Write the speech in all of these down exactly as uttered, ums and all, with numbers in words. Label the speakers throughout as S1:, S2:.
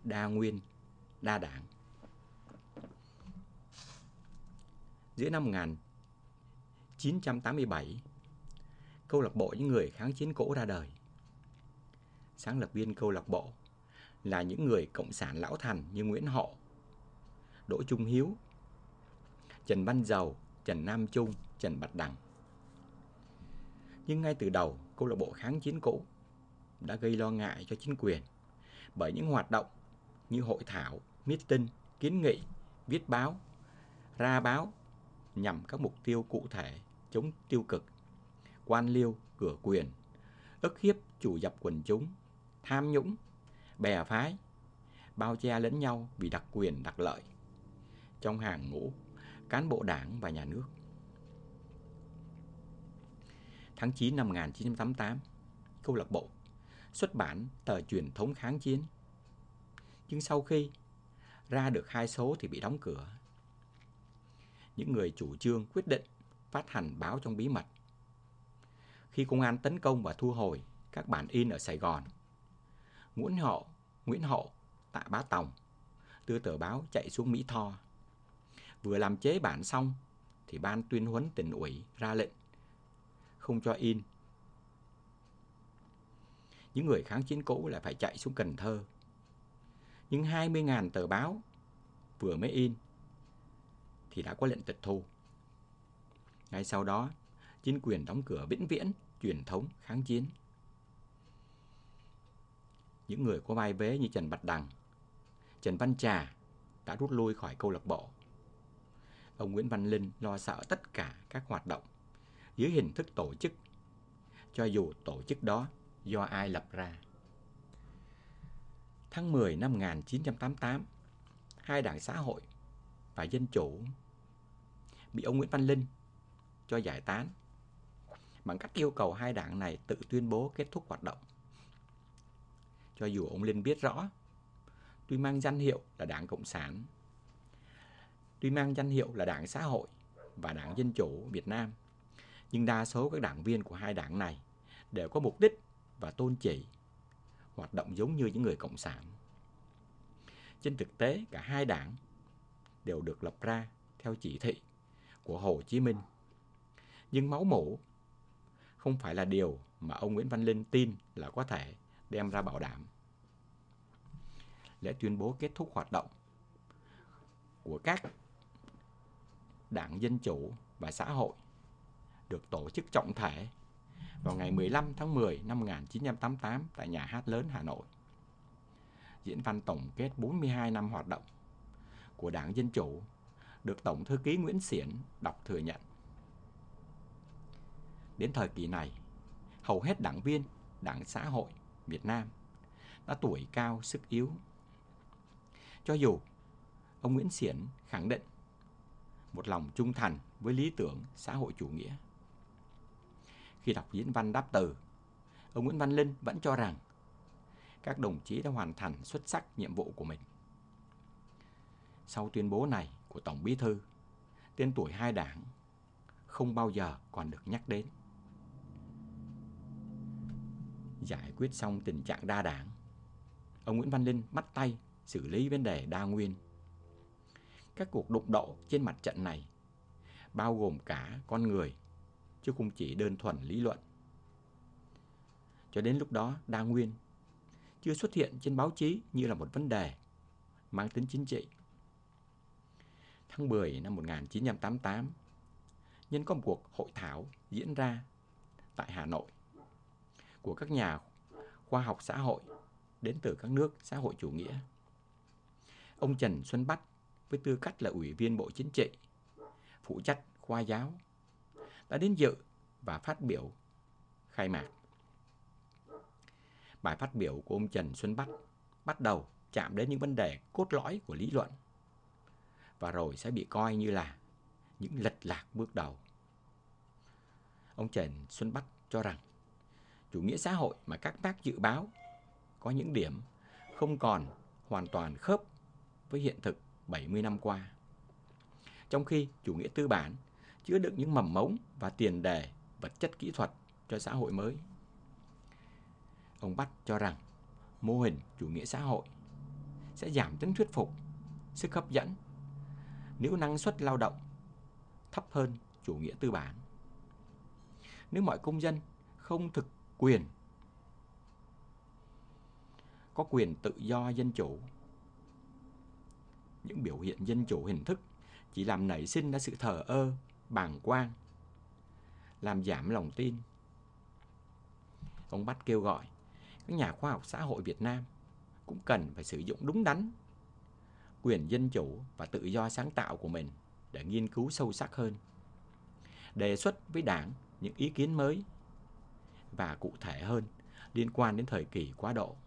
S1: đa nguyên, đa đảng. Giữa năm một nghìn chín trăm tám mươi bảy, câu lạc bộ những người kháng chiến cũ ra đời. Sáng lập viên câu lạc bộ là những người cộng sản lão thành như Nguyễn Hậu, Đỗ Trung Hiếu, Trần Văn Dầu, Trần Nam Trung, Trần Bạch Đằng. Nhưng ngay từ đầu, câu lạc bộ kháng chiến cũ đã gây lo ngại cho chính quyền bởi những hoạt động như hội thảo, meeting, kiến nghị, viết báo, ra báo nhằm các mục tiêu cụ thể chống tiêu cực, quan liêu, cửa quyền, ức hiếp chủ dập quần chúng, tham nhũng, bè phái, bao che lẫn nhau vì đặc quyền đặc lợi trong hàng ngũ cán bộ đảng và nhà nước. Tháng chín năm một nghìn chín trăm tám mươi tám, câu lạc bộ xuất bản tờ truyền thống kháng chiến. Nhưng sau khi ra được hai số thì bị đóng cửa. Những người chủ trương quyết định phát hành báo trong bí mật. Khi công an tấn công và thu hồi các bản in ở Sài Gòn, Nguyễn Hậu, Nguyễn Hậu, Tạ Bá Tòng đưa tờ báo chạy xuống Mỹ Tho. Vừa làm chế bản xong thì ban tuyên huấn tỉnh ủy ra lệnh không cho in. Những người kháng chiến cũ lại phải chạy xuống Cần Thơ. Nhưng hai mươi nghìn tờ báo vừa mới in thì đã có lệnh tịch thu. Ngay sau đó, chính quyền đóng cửa vĩnh viễn truyền thống kháng chiến. Những người có vai vế như Trần Bạch Đằng, Trần Văn Trà đã rút lui khỏi câu lạc bộ. Ông Nguyễn Văn Linh lo sợ tất cả các hoạt động dưới hình thức tổ chức, cho dù tổ chức đó do ai lập ra. Tháng mười năm một nghìn chín trăm tám mươi tám, hai đảng Xã hội và Dân chủ bị ông Nguyễn Văn Linh cho giải tán bằng cách yêu cầu hai đảng này tự tuyên bố kết thúc hoạt động. Cho dù ông Linh biết rõ, tuy mang danh hiệu là Đảng Cộng sản, tuy mang danh hiệu là Đảng Xã hội và Đảng Dân chủ Việt Nam, nhưng đa số các đảng viên của hai đảng này đều có mục đích và tôn chỉ hoạt động giống như những người cộng sản. Trên thực tế, cả hai đảng đều được lập ra theo chỉ thị của Hồ Chí Minh. Nhưng máu mủ không phải là điều mà ông Nguyễn Văn Linh tin là có thể đem ra bảo đảm. Lễ tuyên bố kết thúc hoạt động của các đảng Dân chủ và Xã hội được tổ chức trọng thể vào ngày mười lăm tháng mười năm một nghìn chín trăm tám mươi tám tại Nhà hát lớn Hà Nội. Diễn văn tổng kết bốn mươi hai năm hoạt động của Đảng Dân chủ được Tổng thư ký Nguyễn Xiển đọc thừa nhận. Đến thời kỳ này, hầu hết đảng viên Đảng Xã hội Việt Nam đã tuổi cao sức yếu. Cho dù ông Nguyễn Xiển khẳng định một lòng trung thành với lý tưởng xã hội chủ nghĩa. Khi đọc diễn văn đáp từ, ông Nguyễn Văn Linh vẫn cho rằng các đồng chí đã hoàn thành xuất sắc nhiệm vụ của mình. Sau tuyên bố này của Tổng Bí thư, tên tuổi hai đảng không bao giờ còn được nhắc đến. Giải quyết xong tình trạng đa đảng, ông Nguyễn Văn Linh bắt tay xử lý vấn đề đa nguyên. Các cuộc đụng độ trên mặt trận này bao gồm cả con người, chứ không chỉ đơn thuần lý luận. Cho đến lúc đó, đa nguyên chưa xuất hiện trên báo chí như là một vấn đề mang tính chính trị. Tháng mười năm một nghìn chín trăm tám mươi tám, nhân có một cuộc hội thảo diễn ra tại Hà Nội của các nhà khoa học xã hội đến từ các nước xã hội chủ nghĩa. Ông Trần Xuân Bách với tư cách là Ủy viên Bộ Chính trị, phụ trách khoa giáo, đã đến dự và phát biểu khai mạc. Bài phát biểu của ông Trần Xuân Bách bắt đầu chạm đến những vấn đề cốt lõi của lý luận và rồi sẽ bị coi như là những lệch lạc bước đầu. Ông Trần Xuân Bách cho rằng chủ nghĩa xã hội mà các bác dự báo có những điểm không còn hoàn toàn khớp với hiện thực bảy mươi năm qua. Trong khi chủ nghĩa tư bản chứa đựng những mầm mống và tiền đề vật chất kỹ thuật cho xã hội mới. Ông Bách cho rằng mô hình chủ nghĩa xã hội sẽ giảm tính thuyết phục, sức hấp dẫn nếu năng suất lao động thấp hơn chủ nghĩa tư bản. Nếu mọi công dân không thực quyền, có quyền tự do dân chủ, những biểu hiện dân chủ hình thức chỉ làm nảy sinh ra sự thờ ơ, bàng quang, làm giảm lòng tin. Ông Bắt kêu gọi các nhà khoa học xã hội Việt Nam cũng cần phải sử dụng đúng đắn quyền dân chủ và tự do sáng tạo của mình để nghiên cứu sâu sắc hơn, đề xuất với Đảng những ý kiến mới và cụ thể hơn liên quan đến thời kỳ quá độ.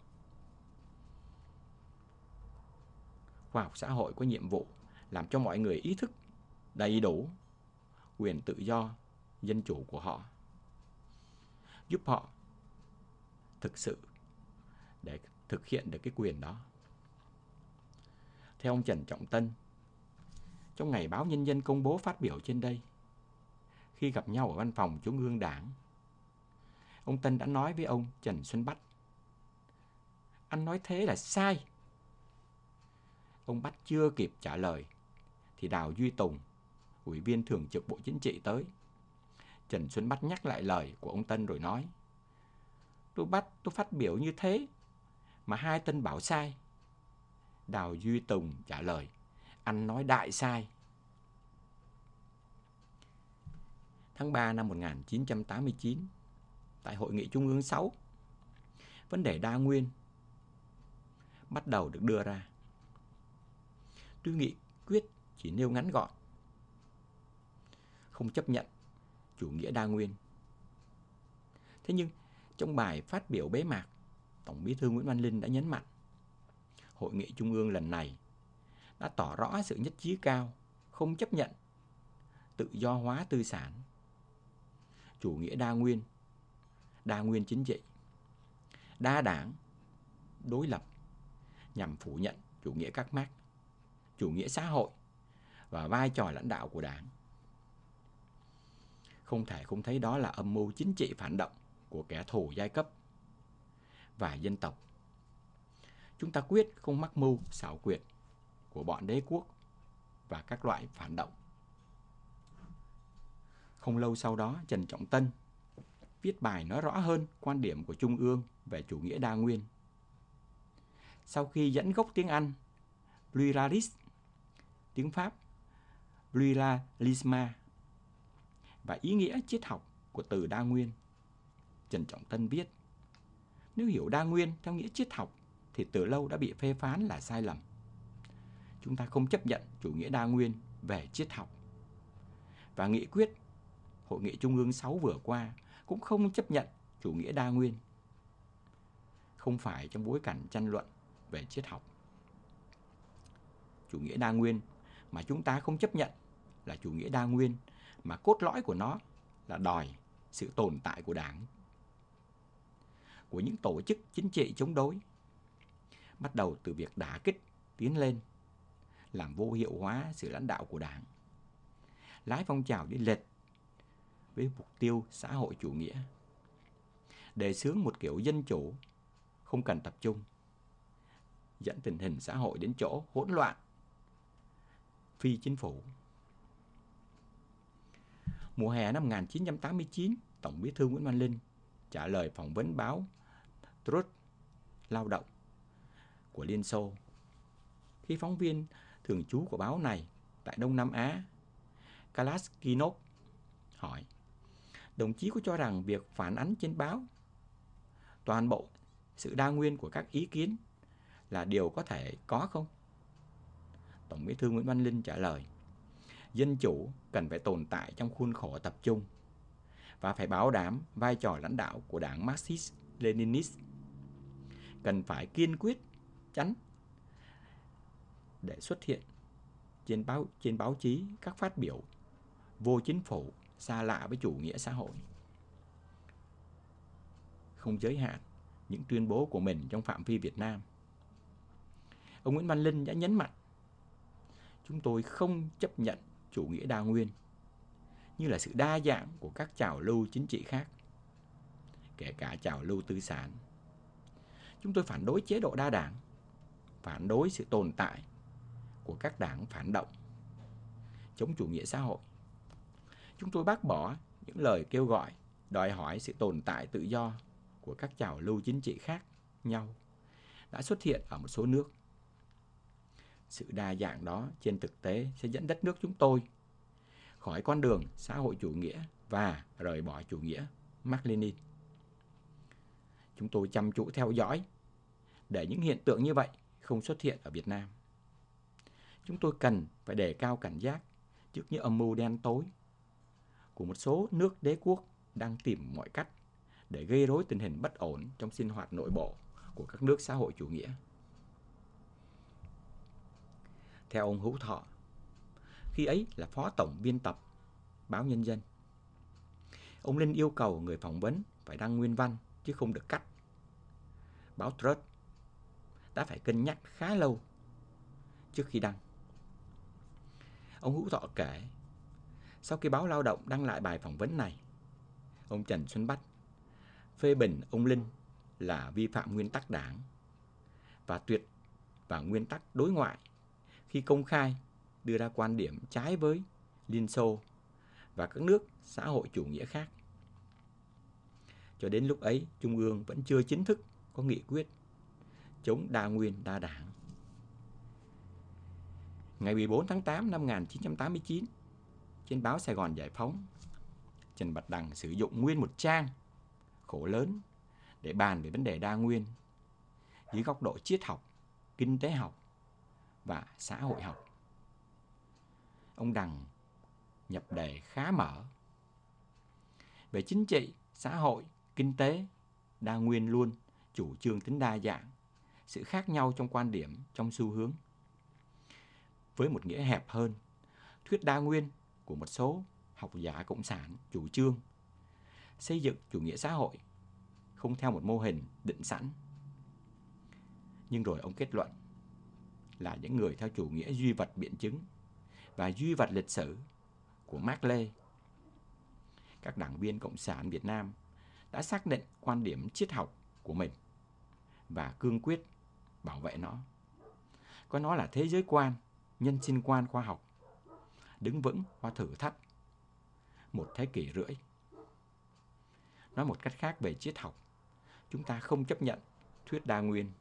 S1: Khoa học xã hội có nhiệm vụ làm cho mọi người ý thức đầy đủ quyền tự do, dân chủ của họ, giúp họ thực sự để thực hiện được cái quyền đó. Theo ông Trần Trọng Tân, trong ngày báo Nhân dân công bố phát biểu trên đây, khi gặp nhau ở văn phòng Trung ương Đảng, ông Tân đã nói với ông Trần Xuân Bách: "Anh nói thế là sai." Ông Bách chưa kịp trả lời thì Đào Duy Tùng, Ủy viên Thường trực Bộ Chính trị tới. Trần Xuân Bách nhắc lại lời của ông Tân rồi nói: Tôi bắt tôi phát biểu như thế mà hai Tân bảo sai. Đào Duy Tùng trả lời: "Anh nói đại sai." Tháng ba năm một nghìn chín trăm tám mươi chín, tại Hội nghị Trung ương sáu, vấn đề đa nguyên bắt đầu được đưa ra. Tuy nghị quyết chỉ nêu ngắn gọn, không chấp nhận chủ nghĩa đa nguyên. Thế nhưng trong bài phát biểu bế mạc, Tổng Bí thư Nguyễn Văn Linh đã nhấn mạnh Hội nghị Trung ương lần này đã tỏ rõ sự nhất trí cao, không chấp nhận tự do hóa tư sản, chủ nghĩa đa nguyên, đa nguyên chính trị, đa đảng, đối lập nhằm phủ nhận chủ nghĩa các Mác, chủ nghĩa xã hội và vai trò lãnh đạo của Đảng. Không thể không thấy đó là âm mưu chính trị phản động của kẻ thù giai cấp và dân tộc. Chúng ta quyết không mắc mưu xảo quyệt của bọn đế quốc và các loại phản động. Không lâu sau đó, Trần Trọng Tân viết bài nói rõ hơn quan điểm của Trung ương về chủ nghĩa đa nguyên. Sau khi dẫn gốc tiếng Anh pluralis, tiếng Pháp pluralisme và ý nghĩa triết học của từ đa nguyên, Trần Trọng Tân viết: Nếu hiểu đa nguyên theo nghĩa triết học thì từ lâu đã bị phê phán là sai lầm. Chúng ta không chấp nhận chủ nghĩa đa nguyên về triết học. Và nghị quyết Hội nghị Trung ương sáu vừa qua cũng không chấp nhận chủ nghĩa đa nguyên. Không phải trong bối cảnh tranh luận về triết học. Chủ nghĩa đa nguyên mà chúng ta không chấp nhận là chủ nghĩa đa nguyên mà cốt lõi của nó là đòi sự tồn tại của Đảng, của những tổ chức chính trị chống đối, bắt đầu từ việc đả kích, tiến lên, làm vô hiệu hóa sự lãnh đạo của Đảng, lái phong trào đi lệch với mục tiêu xã hội chủ nghĩa, đề xướng một kiểu dân chủ không cần tập trung, dẫn tình hình xã hội đến chỗ hỗn loạn, phi chính phủ. Mùa hè năm một nghìn chín trăm tám mươi chín, Tổng Bí thư Nguyễn Văn Linh trả lời phỏng vấn báo Trud Lao động của Liên Xô. Khi phóng viên thường trú của báo này tại Đông Nam Á, Kalaskinov hỏi: Đồng chí có cho rằng việc phản ánh trên báo toàn bộ sự đa nguyên của các ý kiến là điều có thể có không? Tổng Bí thư Nguyễn Văn Linh trả lời: Dân chủ cần phải tồn tại trong khuôn khổ tập trung và phải bảo đảm vai trò lãnh đạo của Đảng Marxist-Leninist. Cần phải kiên quyết tránh để xuất hiện trên báo, trên báo chí các phát biểu vô chính phủ, xa lạ với chủ nghĩa xã hội. Không giới hạn những tuyên bố của mình trong phạm vi Việt Nam. Ông Nguyễn Văn Linh đã nhấn mạnh: Chúng tôi không chấp nhận chủ nghĩa đa nguyên như là sự đa dạng của các trào lưu chính trị khác, kể cả trào lưu tư sản. Chúng tôi phản đối chế độ đa đảng, phản đối sự tồn tại của các đảng phản động chống chủ nghĩa xã hội. Chúng tôi bác bỏ những lời kêu gọi đòi hỏi sự tồn tại tự do của các trào lưu chính trị khác nhau đã xuất hiện ở một số nước. Sự đa dạng đó trên thực tế sẽ dẫn đất nước chúng tôi khỏi con đường xã hội chủ nghĩa và rời bỏ chủ nghĩa Mác-Lênin. Chúng tôi chăm chú theo dõi để những hiện tượng như vậy không xuất hiện ở Việt Nam. Chúng tôi cần phải đề cao cảnh giác trước những âm mưu đen tối của một số nước đế quốc đang tìm mọi cách để gây rối tình hình bất ổn trong sinh hoạt nội bộ của các nước xã hội chủ nghĩa. Theo ông Hữu Thọ, khi ấy là phó tổng biên tập báo Nhân dân, ông Linh yêu cầu người phỏng vấn phải đăng nguyên văn chứ không được cắt. Báo Trust đã phải cân nhắc khá lâu trước khi đăng. Ông Hữu Thọ kể, sau khi báo Lao động đăng lại bài phỏng vấn này, ông Trần Xuân Bách phê bình ông Linh là vi phạm nguyên tắc đảng và tuyệt và nguyên tắc đối ngoại khi công khai đưa ra quan điểm trái với Liên Xô và các nước xã hội chủ nghĩa khác. Cho đến lúc ấy, Trung ương vẫn chưa chính thức có nghị quyết chống đa nguyên đa đảng. Ngày mười bốn tháng tám năm một nghìn chín trăm tám mươi chín, trên báo Sài Gòn Giải Phóng, Trần Bạch Đằng sử dụng nguyên một trang khổ lớn để bàn về vấn đề đa nguyên dưới góc độ triết học, kinh tế học và xã hội học. Ông Đằng nhập đề khá mở. Về chính trị, xã hội, kinh tế, đa nguyên luôn chủ trương tính đa dạng, sự khác nhau trong quan điểm, trong xu hướng. Với một nghĩa hẹp hơn, thuyết đa nguyên của một số học giả cộng sản chủ trương xây dựng chủ nghĩa xã hội không theo một mô hình định sẵn. Nhưng rồi ông kết luận là những người theo chủ nghĩa duy vật biện chứng và duy vật lịch sử của Mác Lê, các đảng viên Cộng sản Việt Nam đã xác định quan điểm triết học của mình và cương quyết bảo vệ nó. Coi nó là thế giới quan, nhân sinh quan khoa học, đứng vững qua thử thách một thế kỷ rưỡi. Nói một cách khác về triết học, chúng ta không chấp nhận thuyết đa nguyên.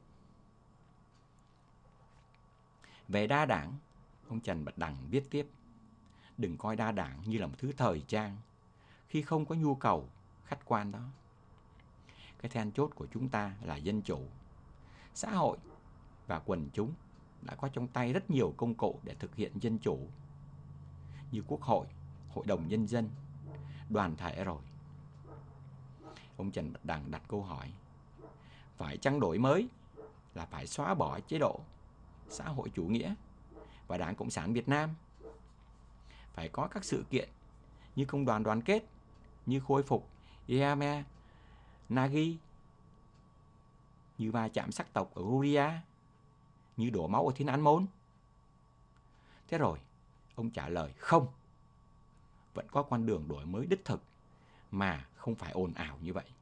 S1: Về đa đảng, ông Trần Bạch Đằng viết tiếp, đừng coi đa đảng như là một thứ thời trang khi không có nhu cầu khách quan đó. Cái then chốt của chúng ta là dân chủ. Xã hội và quần chúng đã có trong tay rất nhiều công cụ để thực hiện dân chủ, như Quốc hội, Hội đồng Nhân dân, đoàn thể rồi. Ông Trần Bạch Đằng đặt câu hỏi, phải chăng đổi mới là phải xóa bỏ chế độ xã hội chủ nghĩa và Đảng Cộng sản Việt Nam? Phải có các sự kiện như công đoàn đoàn kết, như khôi phục Yama Nagi, như va chạm sắc tộc ở Huria, như đổ máu ở Thiên An Môn? Thế rồi, ông trả lời không. Vẫn có con đường đổi mới đích thực mà không phải ồn ào như vậy.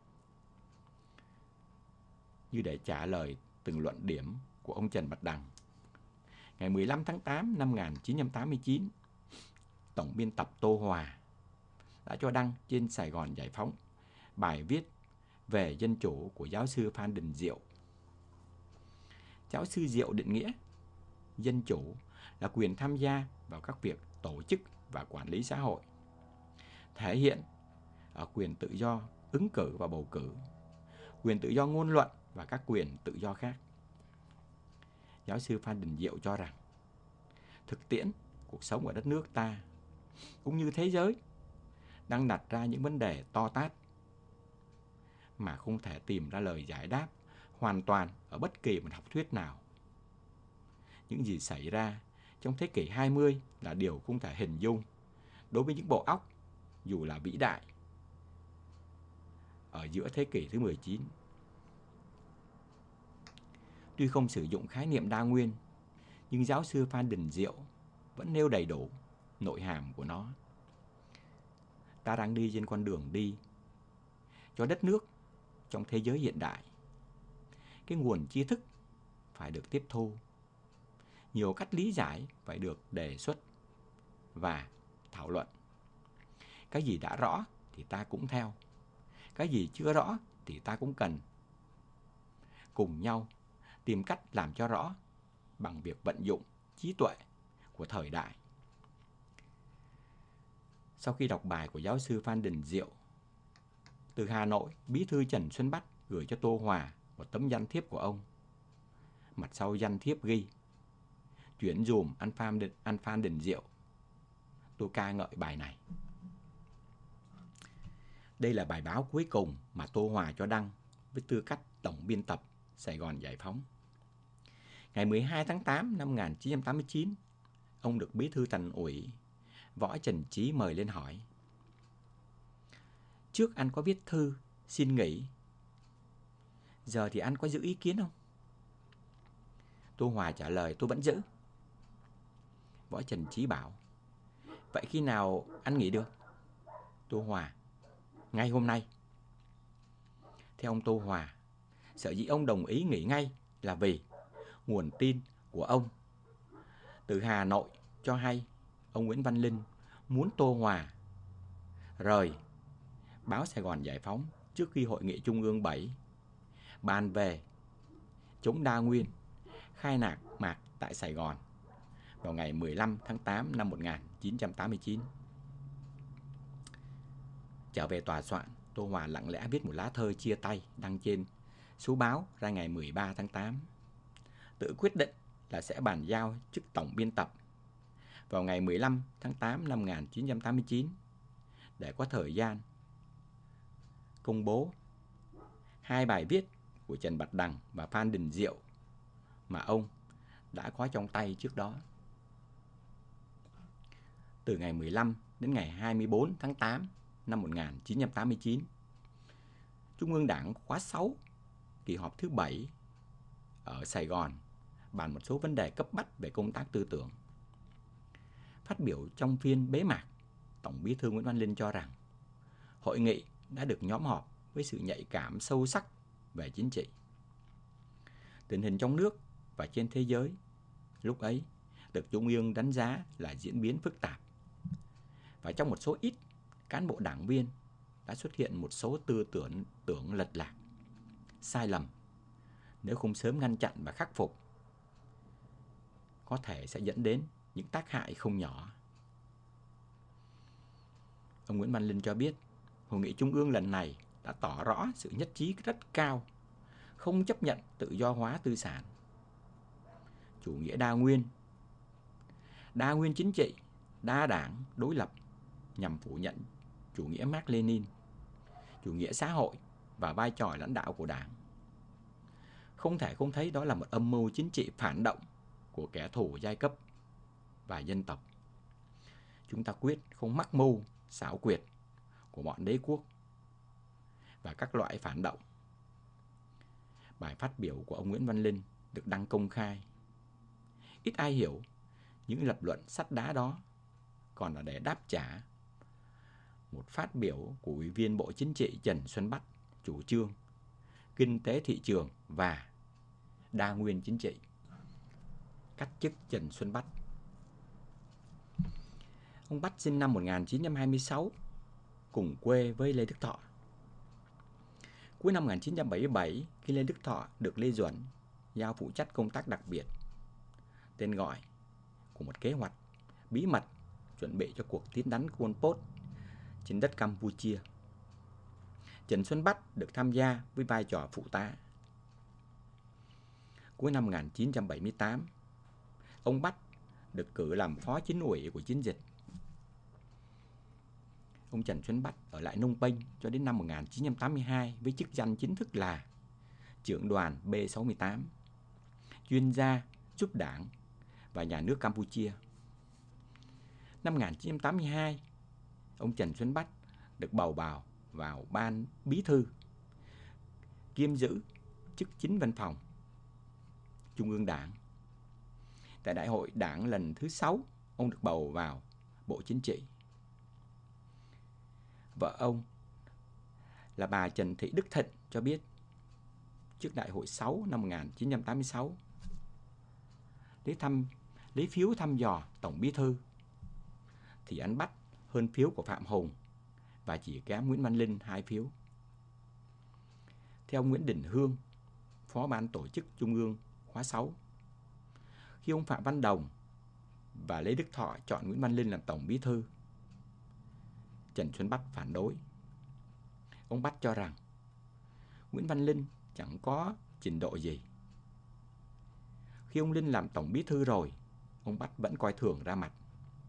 S1: Như để trả lời từng luận điểm của ông Trần Bạch Đằng, ngày mười lăm tháng tám năm một nghìn chín trăm tám mươi chín, tổng biên tập Tô Hòa đã cho đăng trên Sài Gòn Giải Phóng bài viết về dân chủ của giáo sư Phan Đình Diệu. Giáo sư Diệu định nghĩa dân chủ là quyền tham gia vào các việc tổ chức và quản lý xã hội, thể hiện ở quyền tự do ứng cử và bầu cử, quyền tự do ngôn luận và các quyền tự do khác. Giáo sư Phan Đình Diệu cho rằng thực tiễn cuộc sống ở đất nước ta cũng như thế giới đang đặt ra những vấn đề to tát mà không thể tìm ra lời giải đáp hoàn toàn ở bất kỳ một học thuyết nào. Những gì xảy ra trong thế kỷ hai mươi là điều không thể hình dung đối với những bộ óc dù là vĩ đại ở giữa thế kỷ thứ mười chín. Tuy không sử dụng khái niệm đa nguyên, nhưng giáo sư Phan Đình Diệu vẫn nêu đầy đủ nội hàm của nó. Ta đang đi trên con đường đi cho đất nước trong thế giới hiện đại. Cái nguồn tri thức phải được tiếp thu nhiều cách lý giải phải được đề xuất và thảo luận. Cái gì đã rõ thì ta cũng theo. Cái gì chưa rõ thì ta cũng cần cùng nhau tìm cách làm cho rõ bằng việc vận dụng trí tuệ của thời đại. Sau khi đọc bài của giáo sư Phan Đình Diệu, từ Hà Nội, Bí thư Trần Xuân Bách gửi cho Tô Hòa một tấm danh thiếp của ông. Mặt sau danh thiếp ghi: chuyển dùm anh Phan Đình, anh Phan Đình Diệu. Tôi ca ngợi bài này. Đây là bài báo cuối cùng mà Tô Hòa cho đăng với tư cách tổng biên tập Sài Gòn Giải Phóng. Ngày mười hai tháng tám năm một nghìn chín trăm tám mươi chín, ông được Bí thư Thành ủy Võ Trần Trí mời lên hỏi: trước anh có viết thư xin nghỉ, giờ thì anh có giữ ý kiến không? Tô Hòa trả lời: tôi vẫn giữ. Võ Trần Trí bảo: vậy khi nào anh nghỉ được? Tô Hòa: ngay hôm nay. Theo ông Tô Hòa, sở dĩ ông đồng ý nghỉ ngay là vì nguồn tin của ông từ Hà Nội cho hay ông Nguyễn Văn Linh muốn Tô Hòa rời báo Sài Gòn Giải Phóng trước khi Hội nghị Trung ương bảy bàn về chống đa nguyên khai mạc mạc tại Sài Gòn vào ngày mười lăm tháng tám năm một nghìn chín trăm tám mươi chín. Trở về tòa soạn, Tô Hòa lặng lẽ viết một lá thơ chia tay đăng trên số báo ra ngày mười ba tháng tám. Tự quyết định là sẽ bàn giao chức tổng biên tập vào ngày mười lăm tháng tám năm một nghìn chín trăm tám mươi chín để có thời gian công bố hai bài viết của Trần Bạch Đằng và Phan Đình Diệu mà ông đã có trong tay trước đó. Từ ngày mười lăm đến ngày hai mươi bốn tháng tám năm một nghìn chín trăm tám mươi chín, Trung ương Đảng khóa sáu, kỳ họp thứ bảy ở Sài Gòn bàn một số vấn đề cấp bách về công tác tư tưởng. Phát biểu trong phiên bế mạc, Tổng Bí thư Nguyễn Văn Linh cho rằng hội nghị đã được nhóm họp với sự nhạy cảm sâu sắc về chính trị. Tình hình trong nước và trên thế giới lúc ấy được Trung ương đánh giá là diễn biến phức tạp. Và trong một số ít cán bộ đảng viên đã xuất hiện một số tư tưởng tưởng lệch lạc, sai lầm. Nếu không sớm ngăn chặn và khắc phục, có thể sẽ dẫn đến những tác hại không nhỏ. Ông Nguyễn Văn Linh cho biết, Hội nghị Trung ương lần này đã tỏ rõ sự nhất trí rất cao, không chấp nhận tự do hóa tư sản, chủ nghĩa đa nguyên, đa nguyên chính trị, đa đảng, đối lập nhằm phủ nhận chủ nghĩa Mác Lênin, chủ nghĩa xã hội và vai trò lãnh đạo của Đảng. Không thể không thấy đó là một âm mưu chính trị phản động của kẻ thù giai cấp và dân tộc. Chúng ta quyết không mắc mưu, xảo quyệt của bọn đế quốc và các loại phản động. Bài phát biểu của ông Nguyễn Văn Linh được đăng công khai. Ít ai hiểu những lập luận sắt đá đó còn là để đáp trả một phát biểu của Ủy viên Bộ Chính trị Trần Xuân Bách chủ trương kinh tế thị trường và đa nguyên chính trị. Cách chức Trần Xuân Bách. Ông Bách sinh năm một nghìn chín trăm hai mươi sáu, cùng quê với Lê Đức Thọ. Cuối năm một nghìn chín trăm bảy mươi bảy, khi Lê Đức Thọ được Lê Duẩn giao phụ trách công tác đặc biệt, tên gọi của một kế hoạch bí mật chuẩn bị cho cuộc tiến đánh của Pol Pot trên đất Campuchia, Trần Xuân Bách được tham gia với vai trò phụ tá. Cuối năm một nghìn chín trăm bảy mươi tám, ông Bách được cử làm phó chính ủy của chiến dịch. Ông Trần Xuân Bách ở lại Phnom Penh cho đến năm một nghìn chín trăm tám mươi hai với chức danh chính thức là trưởng đoàn B sáu mươi tám, chuyên gia giúp Đảng và nhà nước Campuchia. Năm một nghìn chín trăm tám mươi hai, ông Trần Xuân Bách được bầu vào vào ban bí thư, kiêm giữ chức chính văn phòng Trung ương Đảng. Tại Đại hội Đảng lần thứ sáu, ông được bầu vào Bộ Chính trị. Vợ ông là bà Trần Thị Đức Thịnh cho biết, trước Đại hội sáu năm một nghìn chín trăm tám mươi sáu, đến thăm lấy phiếu thăm dò Tổng Bí thư thì anh Bách hơn phiếu của Phạm Hùng và chỉ kém Nguyễn Văn Linh hai phiếu. Theo Nguyễn Đình Hương, Phó Ban Tổ chức Trung ương khóa sáu, khi ông Phạm Văn Đồng và Lê Đức Thọ chọn Nguyễn Văn Linh làm Tổng Bí thư, Trần Xuân Bách phản đối. Ông Bách cho rằng Nguyễn Văn Linh chẳng có trình độ gì. Khi ông Linh làm Tổng Bí thư rồi, ông Bách vẫn coi thường ra mặt.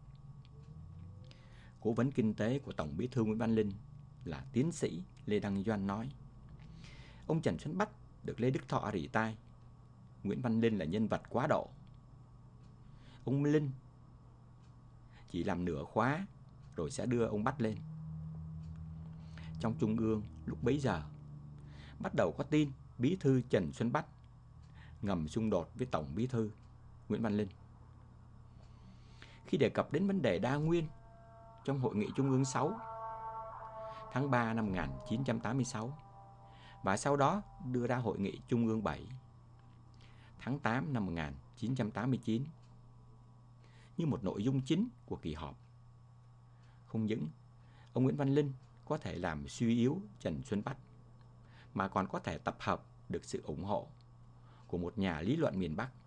S1: Cố vấn kinh tế của Tổng Bí thư Nguyễn Văn Linh là tiến sĩ Lê Đăng Doanh nói, ông Trần Xuân Bách được Lê Đức Thọ rỉ tai, Nguyễn Văn Linh là nhân vật quá độ. Ông Linh chỉ làm nửa khóa rồi sẽ đưa ông Bách lên. Trong Trung ương lúc bấy giờ bắt đầu có tin Bí thư Trần Xuân Bách ngầm xung đột với Tổng Bí thư Nguyễn Văn Linh. Khi đề cập đến vấn đề đa nguyên trong Hội nghị Trung ương sáu tháng ba năm một nghìn chín trăm tám mươi sáu và sau đó đưa ra Hội nghị Trung ương bảy tháng tám năm một nghìn chín trăm tám mươi chín như một nội dung chính của kỳ họp, không những ông Nguyễn Văn Linh có thể làm suy yếu Trần Xuân Bách mà còn có thể tập hợp được sự ủng hộ của một nhà lý luận miền Bắc,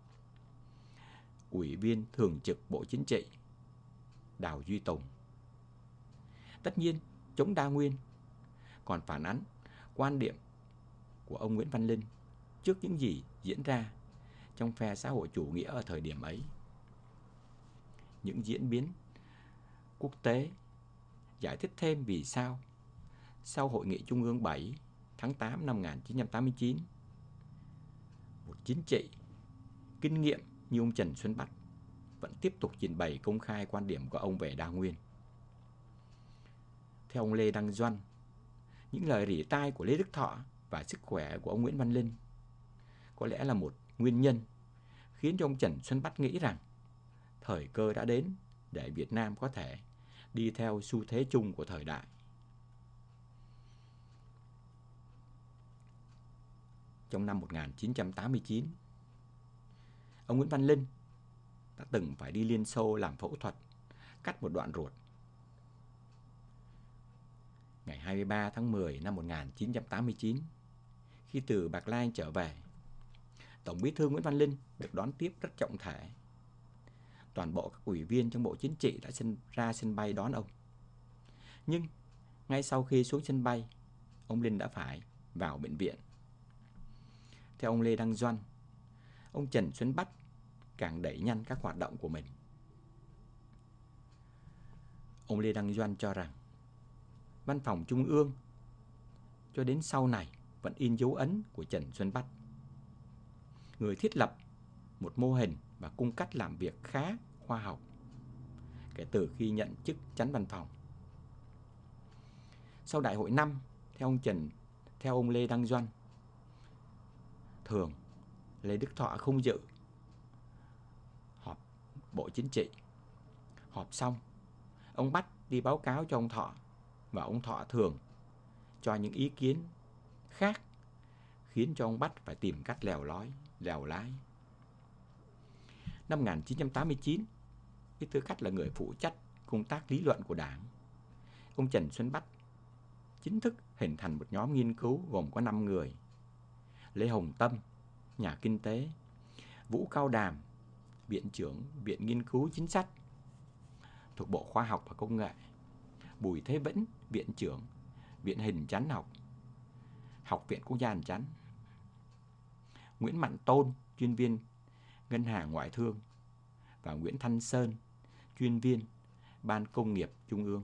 S1: Ủy viên Thường trực Bộ Chính trị Đào Duy Tùng. Tất nhiên, chống đa nguyên còn phản ánh quan điểm của ông Nguyễn Văn Linh trước những gì diễn ra trong phe xã hội chủ nghĩa ở thời điểm ấy. Những diễn biến quốc tế giải thích thêm vì sao sau Hội nghị Trung ương bảy tháng tám năm một nghìn chín trăm tám mươi chín, một chính trị kinh nghiệm như ông Trần Xuân Bách vẫn tiếp tục trình bày công khai quan điểm của ông về đa nguyên. Theo ông Lê Đăng Doanh, những lời rỉ tai của Lê Đức Thọ và sức khỏe của ông Nguyễn Văn Linh có lẽ là một nguyên nhân khiến cho ông Trần Xuân Bách nghĩ rằng thời cơ đã đến để Việt Nam có thể đi theo xu thế chung của thời đại. Trong năm một nghìn chín trăm tám mươi chín, ông Nguyễn Văn Linh đã từng phải đi Liên Xô làm phẫu thuật cắt một đoạn ruột. Ngày hai mươi ba tháng mười năm một nghìn chín trăm tám mươi chín, khi từ Bạc Lai trở về, Tổng Bí thư Nguyễn Văn Linh được đón tiếp rất trọng thể. Toàn bộ các ủy viên trong Bộ Chính trị đã xin ra sân bay đón ông. Nhưng ngay sau khi xuống sân bay, ông Linh đã phải vào bệnh viện. Theo ông Lê Đăng Doanh, ông Trần Xuân Bách càng đẩy nhanh các hoạt động của mình. Ông Lê Đăng Doanh cho rằng Văn phòng Trung ương cho đến sau này vẫn in dấu ấn của Trần Xuân Bách, người thiết lập một mô hình và cung cách làm việc khá khoa học kể từ khi nhận chức chánh văn phòng. Sau đại hội năm, theo ông Trần, theo ông Lê Đăng Doanh, thường Lê Đức Thọ không dự họp Bộ Chính trị. Họp xong, ông Bách đi báo cáo cho ông Thọ và ông Thọ thường cho những ý kiến khác, khiến cho ông Bách phải tìm cách lèo lói, lèo lái. Năm một nghìn chín trăm tám mươi chín, với tư cách là người phụ trách công tác lý luận của Đảng, ông Trần Xuân Bách chính thức hình thành một nhóm nghiên cứu gồm có năm người: Lê Hồng Tâm, nhà kinh tế; Vũ Cao Đàm, viện trưởng Viện Nghiên cứu Chính sách thuộc Bộ Khoa học và Công nghệ; Bùi Thế Vĩnh, viện trưởng Viện Hình Chánh học, Học viện Quốc gia Hình Chánh; Nguyễn Mạnh Tôn, chuyên viên Ngân hàng Ngoại thương; và Nguyễn Thanh Sơn, chuyên viên Ban Công nghiệp Trung ương.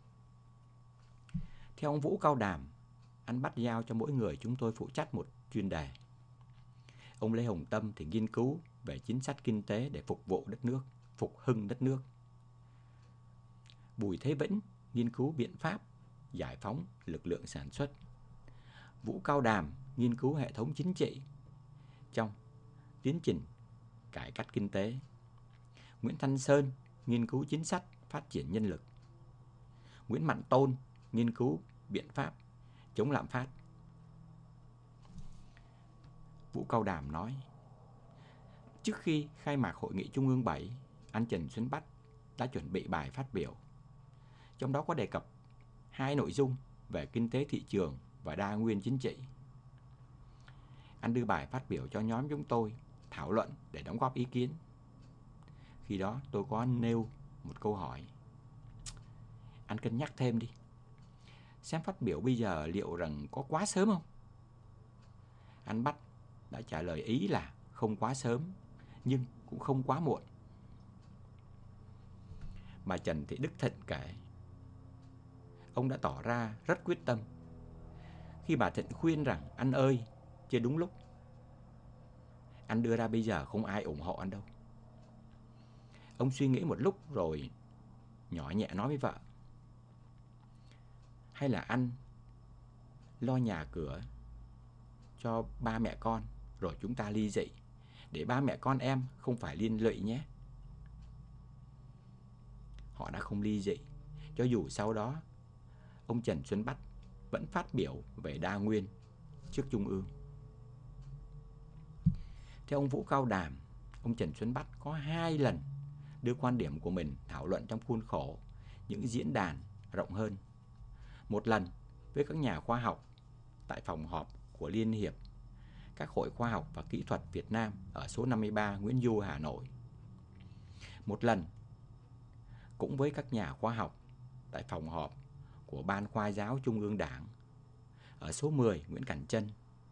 S1: Theo ông Vũ Cao Đàm, anh bắt giao cho mỗi người chúng tôi phụ trách một chuyên đề. Ông Lê Hồng Tâm thì nghiên cứu về chính sách kinh tế để phục vụ đất nước, phục hưng đất nước. Bùi Thế Vĩnh nghiên cứu biện pháp giải phóng lực lượng sản xuất. Vũ Cao Đàm nghiên cứu hệ thống chính trị trong tiến trình cải cách kinh tế. Nguyễn Thanh Sơn nghiên cứu chính sách phát triển nhân lực. Nguyễn Mạnh Tôn nghiên cứu biện pháp chống lạm phát. Vũ Cao Đàm nói, Trước khi khai mạc Hội nghị Trung ương bảy, anh Trần Xuân Bách đã chuẩn bị bài phát biểu. Trong đó có đề cập hai nội dung về kinh tế thị trường và đa nguyên chính trị. Anh đưa bài phát biểu cho nhóm chúng tôi thảo luận để đóng góp ý kiến. Khi đó tôi có nêu một câu hỏi. Anh cân nhắc thêm đi. Xem phát biểu bây giờ liệu rằng có quá sớm không? Anh Bách đã trả lời ý là không quá sớm, nhưng cũng không quá muộn. Bà Trần Thị Đức Thịnh kể, ông đã tỏ ra rất quyết tâm. Khi bà Thịnh khuyên rằng anh ơi, chưa đúng lúc, anh đưa ra bây giờ không ai ủng hộ anh đâu. Ông suy nghĩ một lúc rồi nhỏ nhẹ nói với vợ, hay là anh lo nhà cửa cho ba mẹ con rồi chúng ta ly dị, để ba mẹ con em không phải liên lụy nhé. Họ đã không ly dị, cho dù sau đó ông Trần Xuân Bách vẫn phát biểu về đa nguyên trước Trung ương. Theo ông Vũ Cao Đàm, ông Trần Xuân Bách có hai lần đưa quan điểm của mình thảo luận trong khuôn khổ những diễn đàn rộng hơn. Một lần với các nhà khoa học tại phòng họp của Liên hiệp các hội khoa học và kỹ thuật Việt Nam ở số năm mươi ba Nguyễn Du, Hà Nội. Một lần cũng với các nhà khoa học tại phòng họp của Ban Khoa giáo Trung ương Đảng ở số mười Nguyễn Cảnh Trân.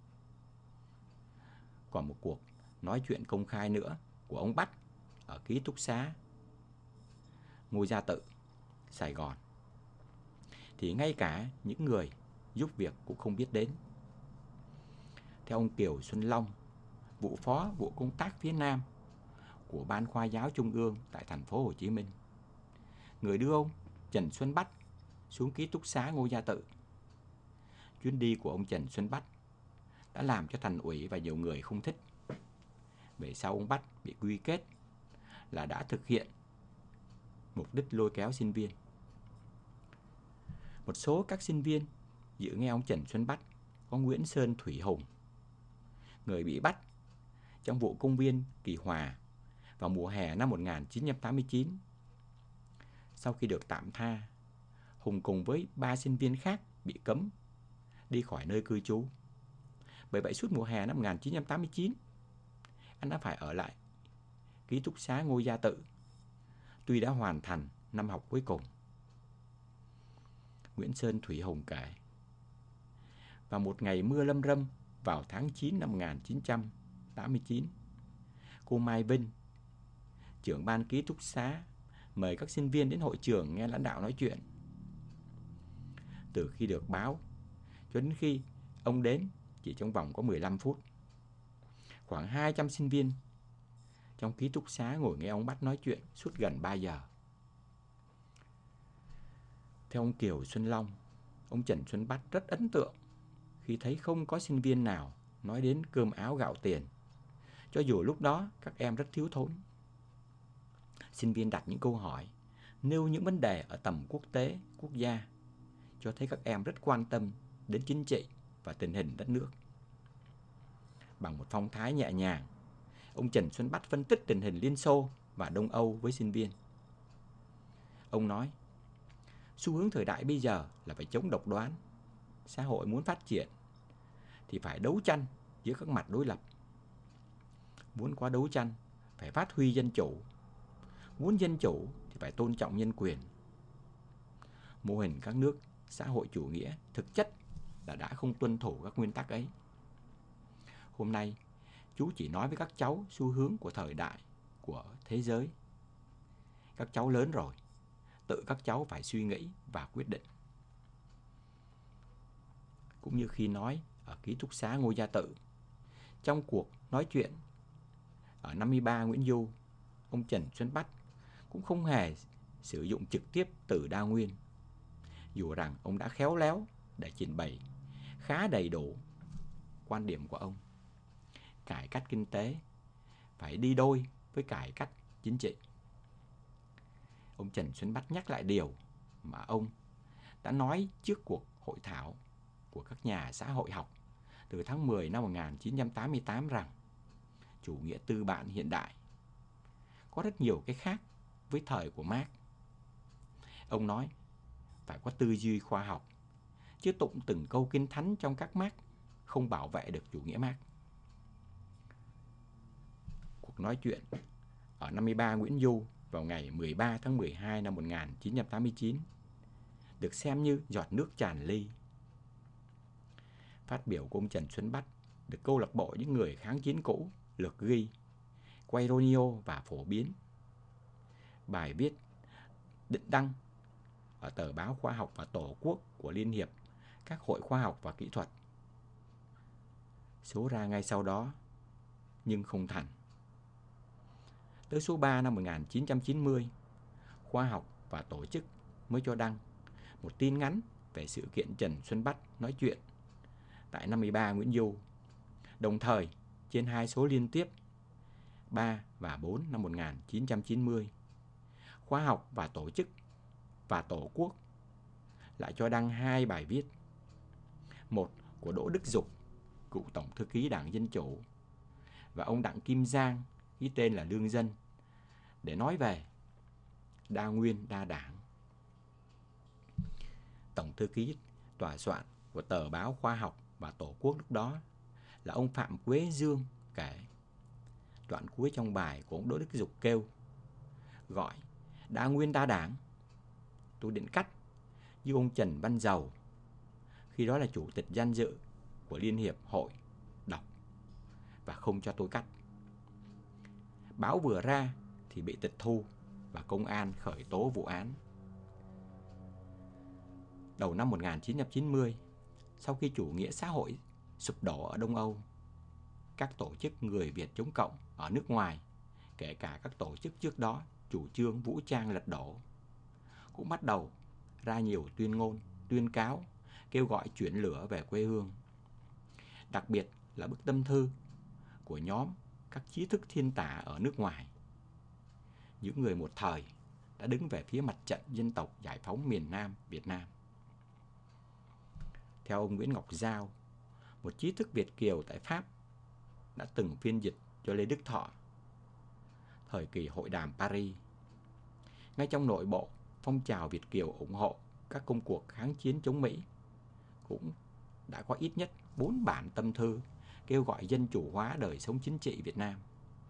S1: Còn một cuộc nói chuyện công khai nữa của ông Bách ở ký túc xá Ngô Gia Tự, Sài Gòn, thì ngay cả những người giúp việc cũng không biết đến. Theo ông Kiều Xuân Long, vụ phó vụ công tác phía Nam của Ban Khoa giáo Trung ương tại thành phố Hồ Chí Minh, người đưa ông Trần Xuân Bách xuống ký túc xá Ngô Gia Tự. Chuyến đi của ông Trần Xuân Bách đã làm cho thành ủy và nhiều người không thích. Về sau ông Bách bị quy kết là đã thực hiện mục đích lôi kéo sinh viên. Một số các sinh viên dự nghe ông Trần Xuân Bách có Nguyễn Sơn Thủy Hùng, người bị bắt trong vụ công viên Kỳ Hòa vào mùa hè năm một nghìn chín trăm tám mươi chín. Sau khi được tạm tha, Hùng cùng với ba sinh viên khác bị cấm đi khỏi nơi cư trú. Bởi vậy suốt mùa hè năm một nghìn chín trăm tám mươi chín, anh đã phải ở lại ký túc xá Ngô Gia Tự, tuy đã hoàn thành năm học cuối cùng. Nguyễn Sơn Thủy Hùng kể, vào một ngày mưa lâm râm vào tháng chín năm một nghìn chín trăm tám mươi chín, cô Mai Vinh, trưởng ban ký túc xá, mời các sinh viên đến hội trường nghe lãnh đạo nói chuyện. Từ khi được báo cho đến khi ông đến chỉ trong vòng có mười lăm phút. Khoảng hai trăm sinh viên trong ký túc xá ngồi nghe ông Bách nói chuyện suốt gần ba giờ. Theo ông Kiều Xuân Long, ông Trần Xuân Bách rất ấn tượng khi thấy không có sinh viên nào nói đến cơm áo gạo tiền, cho dù lúc đó các em rất thiếu thốn. Sinh viên đặt những câu hỏi, nêu những vấn đề ở tầm quốc tế, quốc gia, cho thấy các em rất quan tâm đến chính trị và tình hình đất nước. Bằng một phong thái nhẹ nhàng, ông Trần Xuân Bách phân tích tình hình Liên Xô và Đông Âu với sinh viên. Ông nói, xu hướng thời đại bây giờ là phải chống độc đoán. Xã hội muốn phát triển thì phải đấu tranh giữa các mặt đối lập. Muốn có đấu tranh phải phát huy dân chủ. Muốn dân chủ thì phải tôn trọng nhân quyền. Mô hình các nước xã hội chủ nghĩa thực chất là đã không tuân thủ các nguyên tắc ấy. Hôm nay, chú chỉ nói với các cháu xu hướng của thời đại, của thế giới. Các cháu lớn rồi, tự các cháu phải suy nghĩ và quyết định. Cũng như khi nói ở ký túc xá Ngô Gia Tự, trong cuộc nói chuyện ở năm mươi ba Nguyễn Du, ông Trần Xuân Bách cũng không hề sử dụng trực tiếp từ đa nguyên, dù rằng ông đã khéo léo để trình bày khá đầy đủ quan điểm của ông. Cải cách kinh tế phải đi đôi với cải cách chính trị. Ông Trần Xuân Bách nhắc lại điều mà ông đã nói trước cuộc hội thảo của các nhà xã hội học từ tháng mười năm một nghìn chín trăm tám mươi tám rằng chủ nghĩa tư bản hiện đại. Có rất nhiều cái khác với thời của Marx. Ông nói phải có tư duy khoa học, chứ tụng từng câu kinh thánh trong các Marx không bảo vệ được chủ nghĩa Marx. Cuộc nói chuyện ở năm mươi ba Nguyễn Du vào ngày mười ba tháng mười hai năm một nghìn chín trăm tám mươi chín được xem như giọt nước tràn ly. Phát biểu của ông Trần Xuân Bách được câu lạc bộ những người kháng chiến cũ lược ghi, quay radio và phổ biến. Bài viết định đăng ở tờ báo Khoa học và Tổ quốc của Liên hiệp các hội khoa học và kỹ thuật. Số ra ngay sau đó, nhưng không thành. Tới số ba năm một nghìn chín trăm chín mươi, Khoa học và Tổ chức mới cho đăng một tin ngắn về sự kiện Trần Xuân Bách nói chuyện tại năm mươi ba Nguyễn Du. Đồng thời, trên hai số liên tiếp ba và bốn năm một nghìn chín trăm chín mươi, Khoa học và Tổ chức và Tổ quốc lại cho đăng hai bài viết. Một của Đỗ Đức Dục, cựu Tổng thư ký Đảng Dân Chủ, và ông Đặng Kim Giang, ký tên là Lương Dân, để nói về đa nguyên đa đảng. Tổng thư ký tòa soạn của tờ báo Khoa học và Tổ quốc lúc đó là ông Phạm Quế Dương kể. Đoạn cuối trong bài của ông Đỗ Đức Dục kêu gọi đa nguyên đa đảng. Tôi định cắt như ông Trần Văn Dầu, khi đó là chủ tịch danh dự của Liên hiệp hội, đọc và không cho tôi cắt. Báo vừa ra thì bị tịch thu và công an khởi tố vụ án. Đầu năm một nghìn chín trăm chín mươi, sau khi chủ nghĩa xã hội sụp đổ ở Đông Âu, các tổ chức người Việt chống cộng ở nước ngoài, kể cả các tổ chức trước đó chủ trương vũ trang lật đổ, cũng bắt đầu ra nhiều tuyên ngôn, tuyên cáo, kêu gọi chuyển lửa về quê hương. Đặc biệt là bức tâm thư của nhóm các trí thức thiên tả ở nước ngoài, những người một thời đã đứng về phía mặt trận dân tộc giải phóng miền Nam Việt Nam. Theo ông Nguyễn Ngọc Giao, một trí thức Việt kiều tại Pháp, đã từng phiên dịch cho Lê Đức Thọ thời kỳ hội đàm Paris. Ngay trong nội bộ phong trào Việt kiều ủng hộ các công cuộc kháng chiến chống Mỹ, cũng đã có ít nhất bốn bản tâm thư kêu gọi dân chủ hóa đời sống chính trị Việt Nam.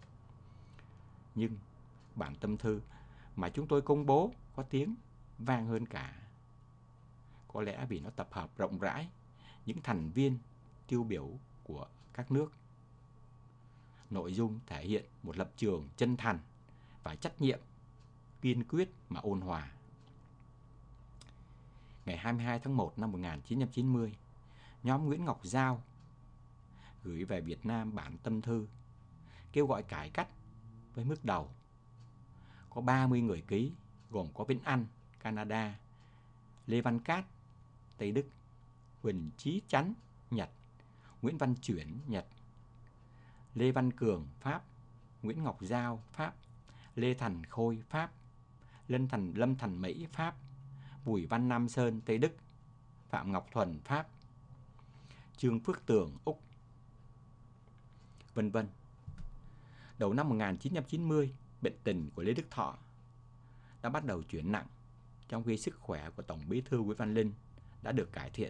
S1: Nhưng bản tâm thư mà chúng tôi công bố có tiếng vang hơn cả. Có lẽ vì nó tập hợp rộng rãi những thành viên tiêu biểu của các nước. Nội dung thể hiện một lập trường chân thành và trách nhiệm, kiên quyết mà ôn hòa. Ngày hai mươi hai tháng một năm một nghìn chín trăm chín mươi, nhóm Nguyễn Ngọc Giao gửi về Việt Nam bản tâm thư kêu gọi cải cách với mức đầu. Có ba mươi người ký, gồm có Vĩnh Anh, Canada, Lê Văn Cát, Tây Đức, Huỳnh Chí Chắn, Nhật, Nguyễn Văn Chuyển, Nhật, Lê Văn Cường, Pháp, Nguyễn Ngọc Giao, Pháp, Lê Thành Khôi, Pháp, Lâm Thành, Lâm Thành Mỹ, Pháp, Bùi Văn Nam Sơn, Tây Đức, Phạm Ngọc Thuần, Pháp, Trương Phước Tường, Úc, vân vân. Đầu năm một nghìn chín trăm chín mươi, bệnh tình của Lê Đức Thọ đã bắt đầu chuyển nặng, trong khi sức khỏe của Tổng Bí thư Nguyễn Văn Linh đã được cải thiện.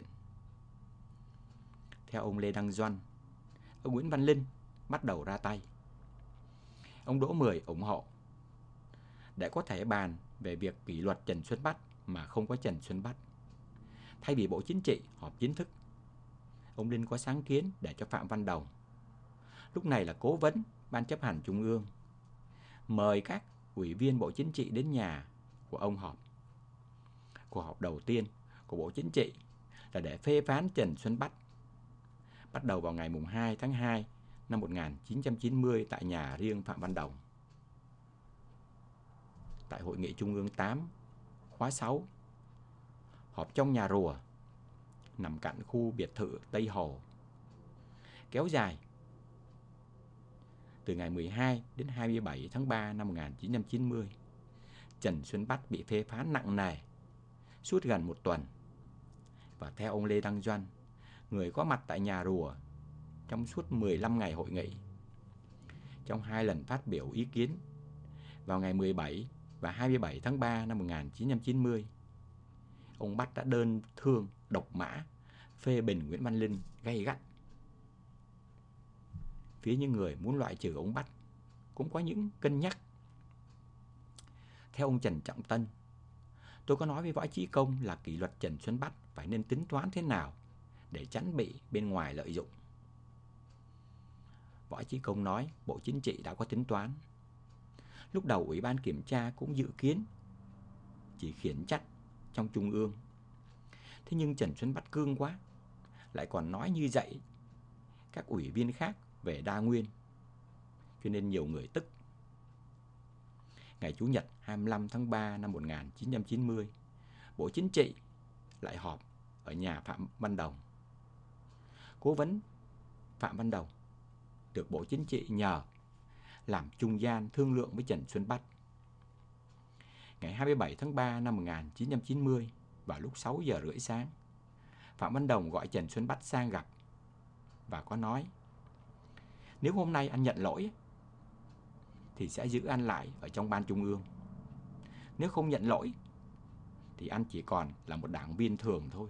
S1: Theo ông Lê Đăng Doanh, ông Nguyễn Văn Linh bắt đầu ra tay. Ông Đỗ Mười ủng hộ để có thể bàn về việc kỷ luật Trần Xuân Bách mà không có Trần Xuân Bách. Thay vì Bộ Chính trị họp chính thức, ông Linh có sáng kiến để cho Phạm Văn Đồng, lúc này là cố vấn Ban chấp hành Trung ương, mời các ủy viên Bộ Chính trị đến nhà của ông họp. Cuộc họp đầu tiên của Bộ Chính trị là để phê phán Trần Xuân Bách, bắt đầu vào ngày hai tháng hai năm một nghìn chín trăm chín mươi tại nhà riêng Phạm Văn Đồng. Tại Hội nghị Trung ương tám, khóa sáu, họp trong nhà rùa, nằm cạnh khu biệt thự Tây Hồ, kéo dài từ ngày mười hai đến hai mươi bảy tháng ba năm một nghìn chín trăm chín mươi. Trần Xuân Bách bị phê phán nặng nề suốt gần một tuần. Và theo ông Lê Đăng Doanh, người có mặt tại nhà rùa trong suốt mười lăm ngày hội nghị, trong hai lần phát biểu ý kiến vào ngày mười bảy và hai mươi bảy tháng ba năm một nghìn chín trăm chín mươi, ông Bách đã đơn thương độc mã phê bình Nguyễn Văn Linh gay gắt. Phía những người muốn loại trừ ông Bách cũng có những cân nhắc. Theo ông Trần Trọng Tân, tôi có nói với Võ Chí Công là kỷ luật Trần Xuân Bách phải nên tính toán thế nào để tránh bị bên ngoài lợi dụng. Võ Chí Công nói Bộ Chính trị đã có tính toán. Lúc đầu Ủy ban Kiểm tra cũng dự kiến chỉ khiển trách trong Trung ương. Thế nhưng Trần Xuân Bách cương quá, lại còn nói như dạy các ủy viên khác về đa nguyên, cho nên nhiều người tức. Ngày Chủ nhật hai mươi lăm tháng ba năm một nghìn chín trăm chín mươi, Bộ Chính trị lại họp ở nhà Phạm Văn Đồng. Cố vấn Phạm Văn Đồng được Bộ Chính trị nhờ làm trung gian thương lượng với Trần Xuân Bách. Ngày hai mươi bảy tháng ba năm một nghìn chín trăm chín mươi, vào lúc sáu giờ rưỡi sáng, Phạm Văn Đồng gọi Trần Xuân Bách sang gặp và có nói: nếu hôm nay anh nhận lỗi thì sẽ giữ anh lại ở trong ban trung ương. Nếu không nhận lỗi thì anh chỉ còn là một đảng viên thường thôi.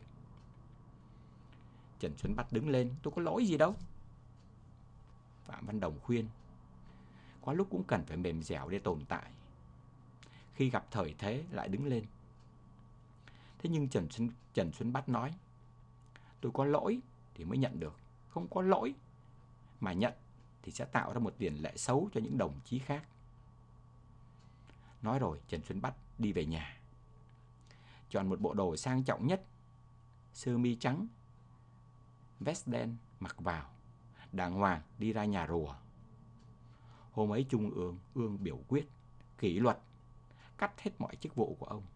S1: Trần Xuân Bách đứng lên: tôi có lỗi gì đâu. Phạm Văn Đồng khuyên: có lúc cũng cần phải mềm dẻo để tồn tại. Khi gặp thời thế lại đứng lên. Thế nhưng Trần Xuân, Trần Xuân Bách nói: tôi có lỗi thì mới nhận được, không có lỗi mà nhận thì sẽ tạo ra một tiền lệ xấu cho những đồng chí khác. Nói rồi Trần Xuân Bách đi về nhà, chọn một bộ đồ sang trọng nhất, sơ mi trắng, vest đen mặc vào, đàng hoàng đi ra nhà rùa. Hôm ấy Trung ương ương biểu quyết kỷ luật, cắt hết mọi chức vụ của ông.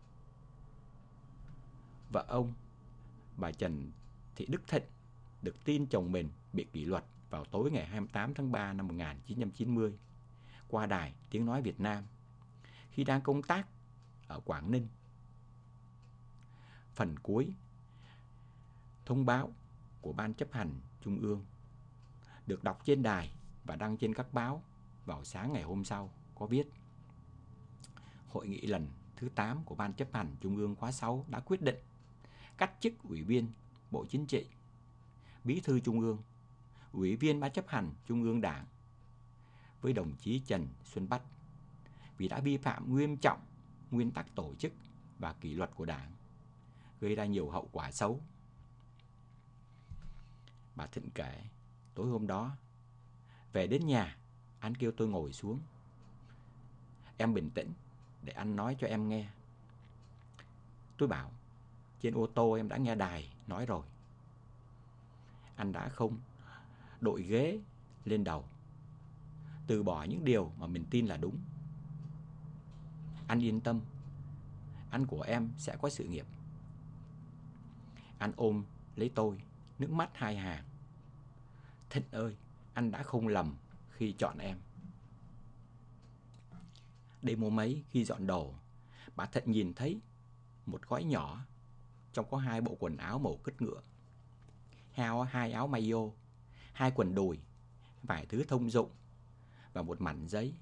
S1: Vợ ông, bà Trần Thị Đức Thịnh, được tin chồng mình bị kỷ luật vào tối ngày hai mươi tám tháng ba năm một nghìn chín trăm chín mươi qua đài Tiếng Nói Việt Nam khi đang công tác ở Quảng Ninh. Phần cuối thông báo của Ban chấp hành Trung ương được đọc trên đài và đăng trên các báo vào sáng ngày hôm sau có viết: Hội nghị lần thứ tám của Ban chấp hành Trung ương khóa sáu đã quyết định cắt chức Ủy viên Bộ Chính trị, Bí thư Trung ương, Ủy viên Ban chấp hành Trung ương Đảng với đồng chí Trần Xuân Bách vì đã vi phạm nghiêm trọng nguyên tắc tổ chức và kỷ luật của Đảng, gây ra nhiều hậu quả xấu. Bà Thịnh kể, tối hôm đó về đến nhà, anh kêu tôi ngồi xuống. Em bình tĩnh để anh nói cho em nghe. Tôi bảo, trên ô tô em đã nghe đài nói rồi. Anh đã không đội ghế lên đầu, từ bỏ những điều mà mình tin là đúng. Anh yên tâm, anh của em sẽ có sự nghiệp. Anh ôm lấy tôi, nước mắt hai hàng. Thịnh ơi, anh đã không lầm khi chọn em. Đêm hôm ấy khi dọn đồ, bà Thịnh nhìn thấy một gói nhỏ, trong có hai bộ quần áo màu cứt ngựa, hai áo mayo, hai quần đùi, vài thứ thông dụng và một mảnh giấy.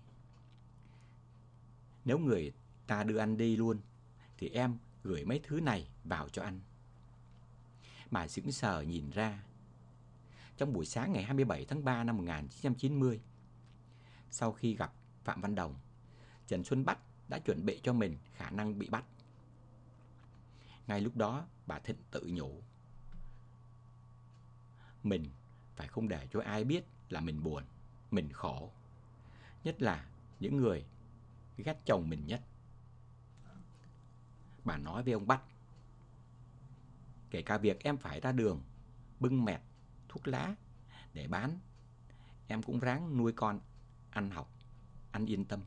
S1: Nếu người ta đưa anh đi luôn thì em gửi mấy thứ này vào cho anh. Bà sững sờ nhìn ra. Trong buổi sáng ngày hai mươi bảy tháng ba năm một nghìn chín trăm chín mươi, sau khi gặp Phạm Văn Đồng, Trần Xuân Bách đã chuẩn bị cho mình khả năng bị bắt. Ngay lúc đó bà Thịnh tự nhủ, mình phải không để cho ai biết là mình buồn, mình khổ, nhất là những người ghét chồng mình nhất. Bà nói với ông Bách, kể cả việc em phải ra đường bưng mẹt, thuốc lá để bán, em cũng ráng nuôi con ăn học, anh yên tâm.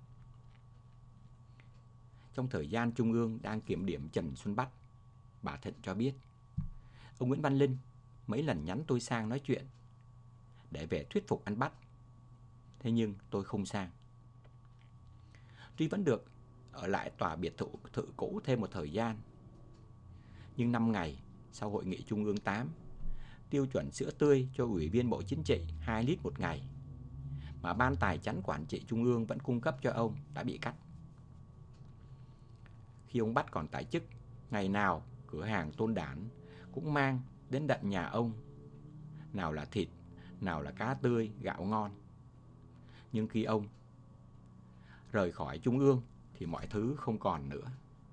S1: Trong thời gian Trung ương đang kiểm điểm Trần Xuân Bách, bà Thịnh cho biết, ông Nguyễn Văn Linh mấy lần nhắn tôi sang nói chuyện để về thuyết phục anh Bách. Thế nhưng tôi không sang. Tuy vẫn được ở lại tòa biệt thự thự cũ thêm một thời gian, nhưng năm ngày sau hội nghị Trung ương tám, tiêu chuẩn sữa tươi cho Ủy viên Bộ Chính trị hai lít một ngày mà Ban Tài chánh Quản trị Trung ương vẫn cung cấp cho ông đã bị cắt. Khi ông Bắt còn tại chức, ngày nào cửa hàng Tôn Đản cũng mang đến tận nhà ông, nào là thịt, nào là cá tươi, gạo ngon. Nhưng khi ông rời khỏi Trung ương thì mọi thứ không còn nữa.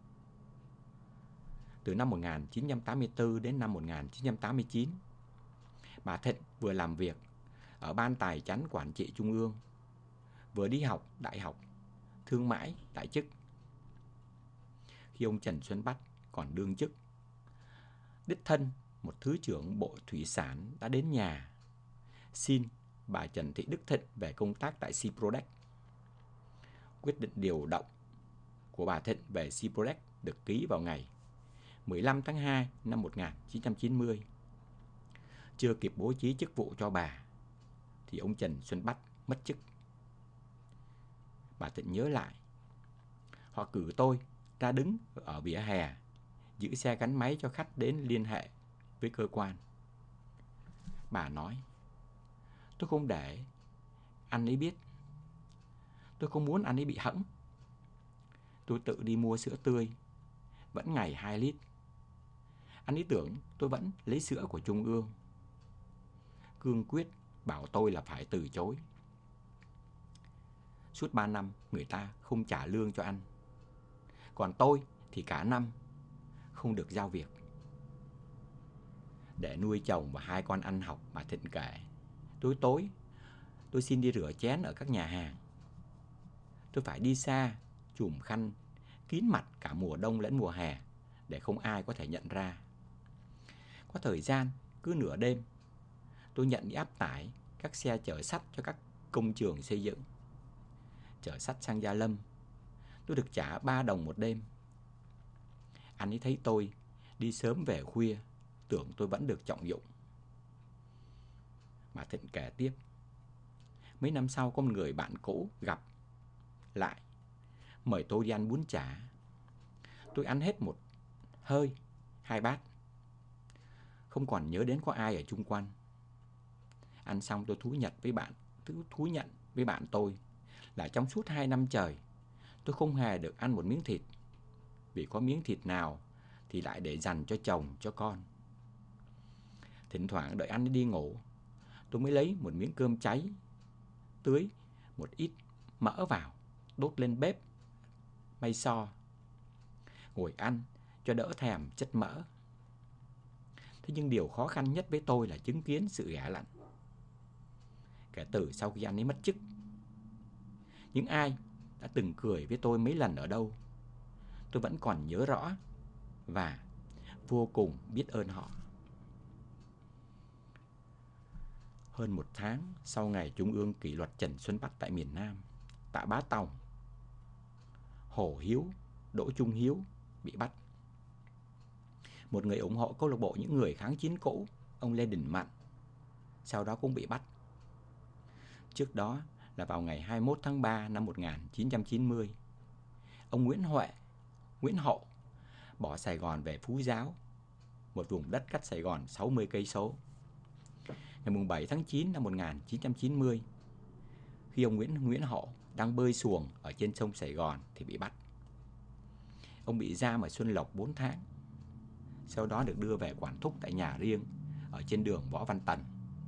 S1: Từ năm một nghìn chín trăm tám mươi tư đến năm một nghìn chín trăm tám mươi chín, bà Thịnh vừa làm việc ở Ban Tài chánh Quản trị Trung ương, vừa đi học đại học thương mãi tại chức. Khi ông Trần Xuân Bách còn đương chức, đích thân một thứ trưởng Bộ Thủy sản đã đến nhà xin bà Trần Thị Đức Thịnh về công tác tại Siprodex. Quyết định điều động của bà Thịnh về Siprodex được ký vào ngày mười lăm tháng hai năm một nghìn chín trăm chín mươi. Chưa kịp bố trí chức vụ cho bà thì ông Trần Xuân Bách mất chức. Bà Thịnh nhớ lại, họ cử tôi ra đứng ở vỉa hè, giữ xe gắn máy cho khách đến liên hệ với cơ quan. Bà nói, tôi không để anh ấy biết. Tôi không muốn anh ấy bị hẫng. Tôi tự đi mua sữa tươi, vẫn ngày hai lít. Anh ấy tưởng tôi vẫn lấy sữa của Trung ương. Cương quyết bảo tôi là phải từ chối. Suốt ba năm người ta không trả lương cho anh. Còn tôi thì cả năm không được giao việc. Để nuôi chồng và hai con ăn học, bà Thịnh kể, tối tối tôi xin đi rửa chén ở các nhà hàng. Tôi phải đi xa, chùm khăn kín mặt cả mùa đông lẫn mùa hè để không ai có thể nhận ra. Có thời gian cứ nửa đêm tôi nhận đi áp tải các xe chở sắt cho các công trường xây dựng. Chở sắt sang Gia Lâm, tôi được trả ba đồng một đêm. Anh ấy thấy tôi đi sớm về khuya, tưởng tôi vẫn được trọng dụng. Bà Thịnh kể tiếp, mấy năm sau có một người bạn cũ gặp lại, mời tôi đi ăn bún chả. Tôi ăn hết một hơi, hai bát. Không còn nhớ đến có ai ở chung quanh. Ăn xong tôi thú nhận với bạn, thú nhận với bạn tôi là trong suốt hai năm trời tôi không hề được ăn một miếng thịt. Vì có miếng thịt nào thì lại để dành cho chồng, cho con. Thỉnh thoảng đợi anh đi ngủ, tôi mới lấy một miếng cơm cháy, tưới một ít mỡ vào, đốt lên bếp may so, ngồi ăn cho đỡ thèm chất mỡ. Thế nhưng điều khó khăn nhất với tôi là chứng kiến sự ghẻ lạnh. Kể từ sau khi anh ấy mất chức, những ai đã từng cười với tôi mấy lần ở đâu, tôi vẫn còn nhớ rõ và vô cùng biết ơn họ. Hơn một tháng sau ngày Trung ương kỷ luật Trần Xuân Bách tại miền Nam, Tạ Bá Tòng, Hồ Hiếu, Đỗ Trung Hiếu bị bắt. Một người ủng hộ câu lạc bộ những người kháng chiến cũ, ông Lê Đình Mạnh, sau đó cũng bị bắt. Trước đó là vào ngày hai mươi mốt tháng ba năm một nghìn chín trăm chín mươi, ông Nguyễn Huệ, Nguyễn Hậu bỏ Sài Gòn về Phú Giáo, một vùng đất cách Sài Gòn sáu mươi cây số. Ngày bảy tháng chín năm một nghìn chín trăm chín mươi, khi ông Nguyễn Nguyễn Hậu đang bơi xuồng ở trên sông Sài Gòn thì bị bắt. Ông bị giam ở Xuân Lộc bốn tháng, sau đó được đưa về quản thúc tại nhà riêng ở trên đường Võ Văn Tần.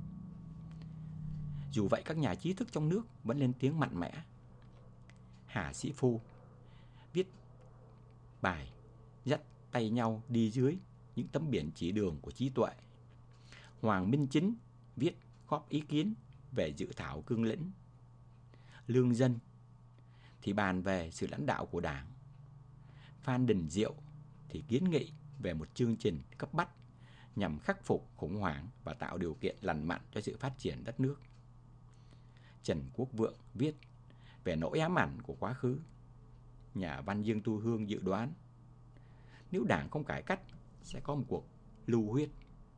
S1: Dù vậy, các nhà trí thức trong nước vẫn lên tiếng mạnh mẽ. Hà Sĩ Phu viết bài dắt tay nhau đi dưới những tấm biển chỉ đường của trí tuệ. Hoàng Minh Chính viết góp ý kiến về dự thảo cương lĩnh. Lương Dân thì bàn về sự lãnh đạo của Đảng. Phan Đình Diệu thì kiến nghị về một chương trình cấp bách nhằm khắc phục khủng hoảng và tạo điều kiện lành mạnh cho sự phát triển đất nước. Trần Quốc Vượng viết về nỗi ám ảnh của quá khứ. Nhà văn Dương Tu Hương dự đoán nếu Đảng không cải cách sẽ có một cuộc lưu huyết.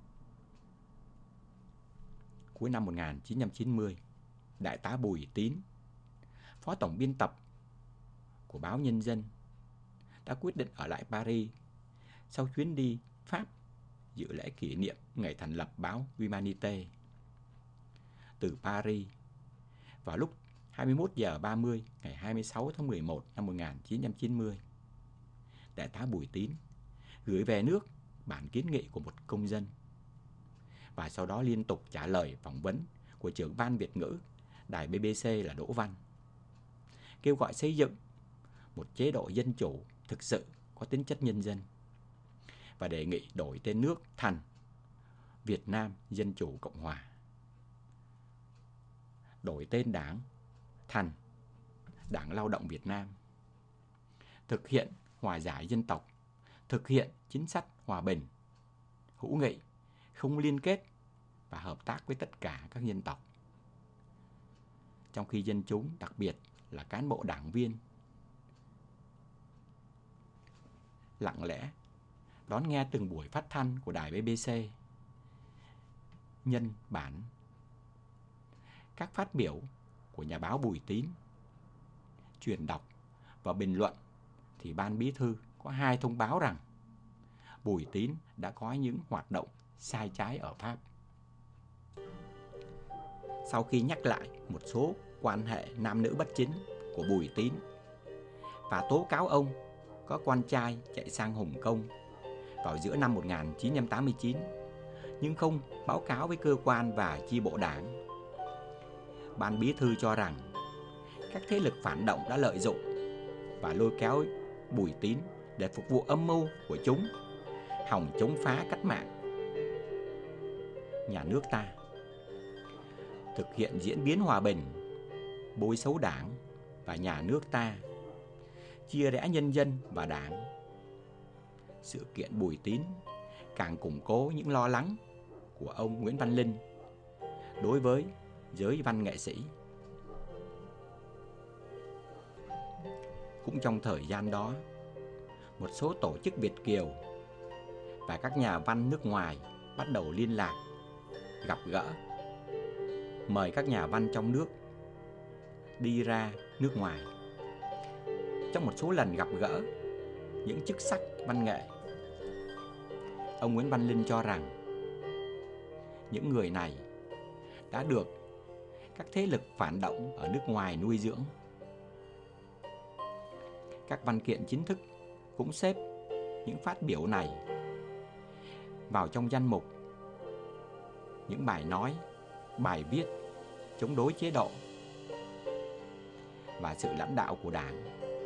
S1: Cuối năm một nghìn chín trăm chín mươi, Đại tá Bùi Tín, phó tổng biên tập của báo Nhân dân, đã quyết định ở lại Paris sau chuyến đi Pháp dự lễ kỷ niệm ngày thành lập báo Humanité. Từ Paris, vào lúc hai mươi mốt giờ ba mươi ngày hai mươi sáu tháng mười một năm một nghìn chín trăm chín mươi. Đại tá Bùi Tín gửi về nước bản kiến nghị của một công dân và sau đó liên tục trả lời phỏng vấn của trưởng ban Việt ngữ đài bê bê xê là Đỗ Văn, kêu gọi xây dựng một chế độ dân chủ thực sự có tính chất nhân dân và đề nghị đổi tên nước thành Việt Nam Dân Chủ Cộng Hòa, đổi tên đảng thành Đảng Lao động Việt Nam, thực hiện hòa giải dân tộc, thực hiện chính sách hòa bình, hữu nghị, không liên kết và hợp tác với tất cả các dân tộc. Trong khi dân chúng, đặc biệt là cán bộ đảng viên, lặng lẽ đón nghe từng buổi phát thanh của đài bê bê xê, nhân bản các phát biểu của nhà báo Bùi Tín, truyền đọc và bình luận, thì ban bí thư có hai thông báo rằng Bùi Tín đã có những hoạt động sai trái ở Pháp. Sau khi nhắc lại một số quan hệ nam nữ bất chính của Bùi Tín và tố cáo ông có con trai chạy sang Hồng Kông vào giữa năm một nghìn chín trăm tám mươi chín nhưng không báo cáo với cơ quan và chi bộ đảng, ban bí thư cho rằng các thế lực phản động đã lợi dụng và lôi kéo Bùi Tín để phục vụ âm mưu của chúng hòng chống phá cách mạng nhà nước ta, thực hiện diễn biến hòa bình, bôi xấu đảng và nhà nước ta, chia rẽ nhân dân và đảng. Sự kiện Bùi Tín càng củng cố những lo lắng của ông Nguyễn Văn Linh đối với giới văn nghệ sĩ. Cũng trong thời gian đó, một số tổ chức Việt kiều và các nhà văn nước ngoài bắt đầu liên lạc, gặp gỡ, mời các nhà văn trong nước đi ra nước ngoài. Trong một số lần gặp gỡ những chức sắc văn nghệ, ông Nguyễn Văn Linh cho rằng những người này đã được các thế lực phản động ở nước ngoài nuôi dưỡng. Các văn kiện chính thức cũng xếp những phát biểu này vào trong danh mục những bài nói, bài viết chống đối chế độ và sự lãnh đạo của Đảng.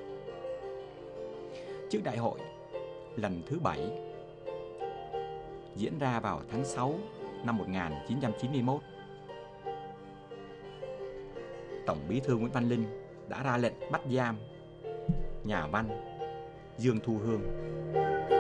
S1: Trước đại hội lần thứ bảy diễn ra vào tháng sáu năm một nghìn chín trăm chín mươi mốt, Tổng Bí thư Nguyễn Văn Linh đã ra lệnh bắt giam nhà văn Dương Thu Hương.